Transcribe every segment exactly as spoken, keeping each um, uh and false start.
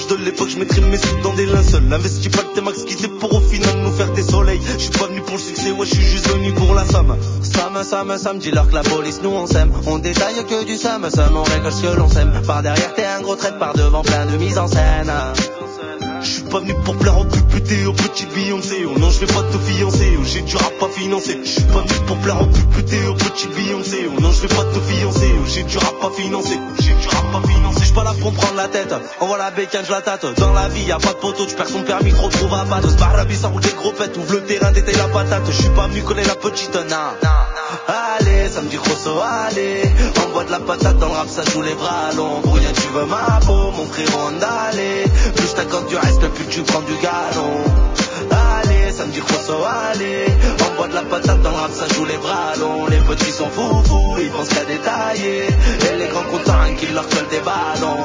de l'époque, je mettrais mes sous dans des linceuls. Investis pas que t'es max quitté pour au final nous faire des soleils. Je suis pas venu pour le succès, ouais je suis juste venu pour la somme. Sam, Sam, Sam, dis-leur que la police nous on s'aime. On détaille que du Sam, Sam, on règle ce que l'on s'aime. Par derrière t'es un gros trait, par devant plein de mise en scène. Je suis pas venu pour plaire aux plus putés, aux petites Beyoncé. Oh non, je vais pas te fiancer, oh j'ai du rap à financer. Je suis pas venu pour plaire aux plus putés, aux petites Beyoncé. Oh non, je vais pas te fiancer, oh j'ai du rap à financer. J'ai du rap à financer. Je suis pas là pour me prendre la tête, on voit la bécane, je la tâte. Dans la vie, y'a pas de poteau, tu perds ton permis, trop trouve à pas. De Sbarabi, ça roule des gros pets, ouvre le terrain, t'étais la patate. Je suis pas venu coller la petite, non. Allez, ça me dit grosso, allez. Envoie de la patate dans le rap, ça joue les bras longs. Pour rien tu veux ma peau, mon frérot, andalé. Plus je t'accorde du reste, plus tu prends du galon. Allez, ça me dit grosso, allez. Envoie de la patate dans le rap, ça joue les bras longs. Les petits sont fous, fous, ils pensent qu'à détailler. Et les grands contents, un qui leur colle des ballons.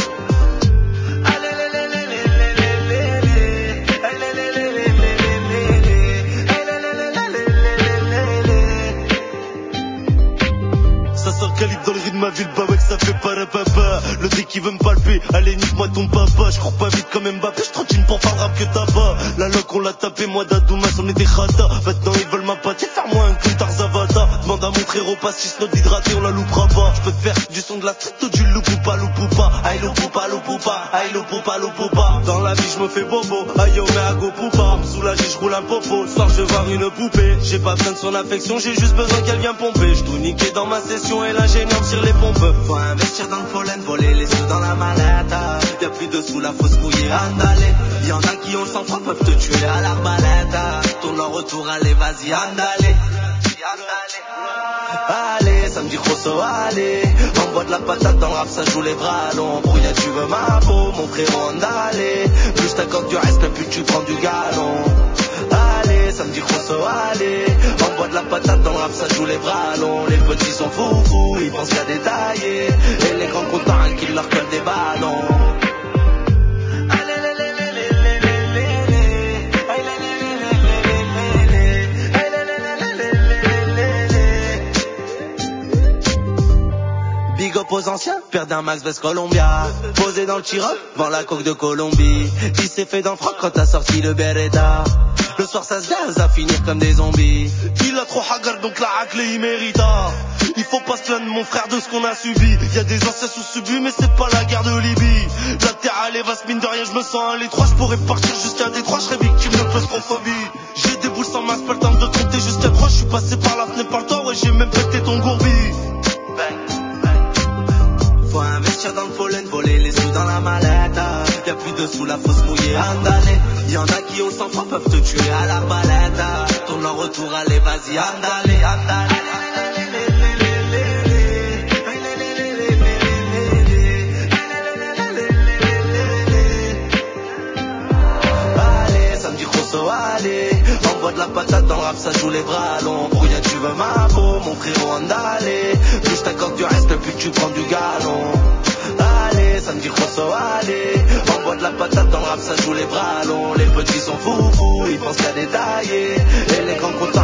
Calibre dans le rythme, ma ville, bah ouais que ça fait parapapa. Le dé qui veut me palper, allez nique-moi ton papa. Je cours pas vite comme Mbappé, je trottine pour faire le rap que t'as pas. La loc on l'a tapé, moi d'Adoumas on est des khata. Maintenant ils veulent m'appâter, faire moi un clown Tarzavata. Demande à mon frérot, passe six notes d'hydraté, on la loupera pas. Je peux te faire du son de la street ou du loupoupa loupoupa. Aïe loupoupa loupoupa, aïe loupoupa loupoupa. Dans la vie je me fais bobo, aïe oh mais à go poupa. Soulagé je roule un popo, ce soir je vais voir une poupée. J'ai pas besoin de son affection, j'ai juste besoin qu'elle vienne pomper. Je tout niqué dans ma session et l'ingénieur tire les pompes. Faut investir dans le pollen, voler les sous dans la mallette. Y'a plus de sous, la fausse mouillée, andalé. Y'en a qui ont le sang-froid, peuvent te tuer à l'arbalète. Tourne en retour, allez vas-y, andalé. Allez, ça me dit grosso, allez. Envoie de la patate dans le rap, ça joue les bras longs. Pour rien tu veux ma peau, mon frérot, andalé. Plus je t'accorde du reste, plus tu prends du galon. Allez, ça me dit grosso, allez. Envoie de la patate dans le rap, ça joue les bras longs. Les petits sont fous, fous, ils pensent qu'à détailler. Et les grands contents, un qui leur colle des ballons. Big up aux anciens, père d'un Max Vest Columbia. Posé dans le T-Rock, vend la coque de Colombie. Il s'est fait dans le froc quand t'as sorti le Beretta. Le soir ça se gaz à finir comme des zombies. Il a trop hagar donc la hacle il mérita. Il faut pas se plaindre mon frère de ce qu'on a subi. Y'a des anciens sous-subis mais c'est pas la guerre de Libye. La terre elle est vaste mine de rien, je me sens à l'étroit. Je pourrais partir jusqu'à Détroit, je serais victime de claustrophobie. J'ai des boules sans masque, pas le temps de compter jusqu'à trois. Je suis passé par la fenêtre par le temps, ouais j'ai même pété ton gourbi. Faut investir dans le pollen, voler les sous dans la mallette. Y'a plus de sous, la fausse mouillée, andalé. Y'en a qui ont sang froid, peuvent te tuer à l'arbalète. Tourne en retour, allez vas-y, andalé, andalé. Allez, ça me dit grosso, allez. Envoie de la patate dans le rap, ça joue les bras longs. Pour rien tu veux ma peau, mon frérot, andalé. Plus je t'accorde du reste, plus tu prends du galon. Allez, ça me dit grosso, allez. Envoie de la patate dans le rap, ça joue les bras longs. Les petits sont fous, fous, ils pensent qu'à détailler. Et les grands